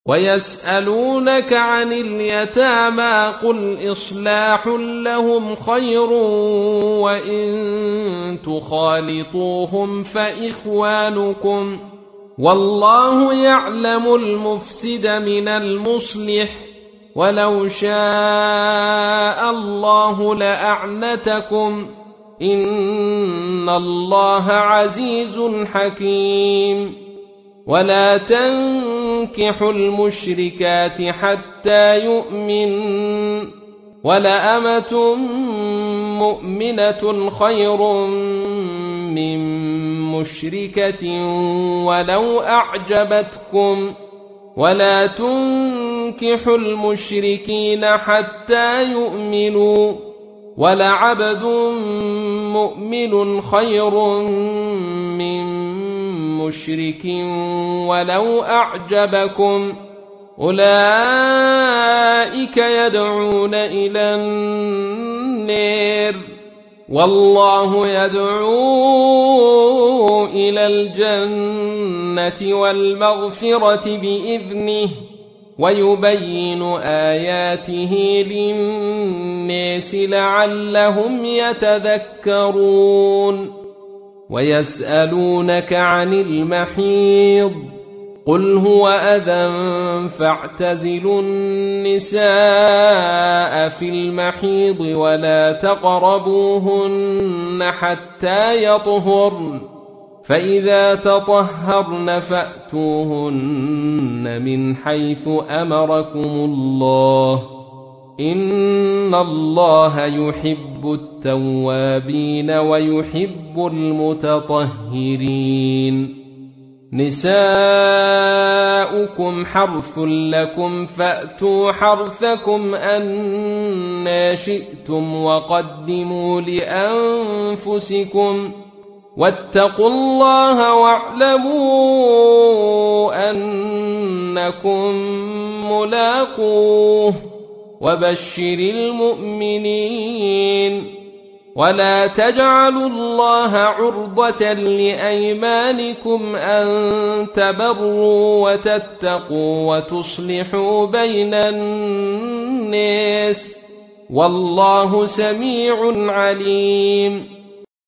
ويسألونك عن اليتامى قل إصلاح لهم خير وإن تخالطوهم فإخوانكم والله يعلم المفسد من المصلح ولو شاء الله لأعنتكم إن الله عزيز حكيم ولا تنكحوا المشركات حتى يؤمن ولأمة مؤمنة خير من مشركة ولو أعجبتكم ولا تنكحوا المشركين حتى يؤمنوا ولعبد مؤمن خير من مشرك ولو أعجبكم أولئك يدعون إلى النار والله يدعو إلى الجنة والمغفرة بإذنه ويبين آياته للناس لعلهم يتذكرون ويسألونك عن المحيض قل هو أذى فاعتزلوا النساء في المحيض ولا تقربوهن حتى يطهرن فإذا تطهرن فأتوهن من حيث أمركم الله إن الله يحب التوابين ويحب المتطهرين نساؤكم حرث لكم فأتوا حرثكم أنى شئتم وقدموا لأنفسكم واتقوا الله واعلموا أنكم ملاقوه وبشر المؤمنين ولا تجعلوا الله عرضة لأيمانكم أن تبروا وتتقوا وتصلحوا بين الناس والله سميع عليم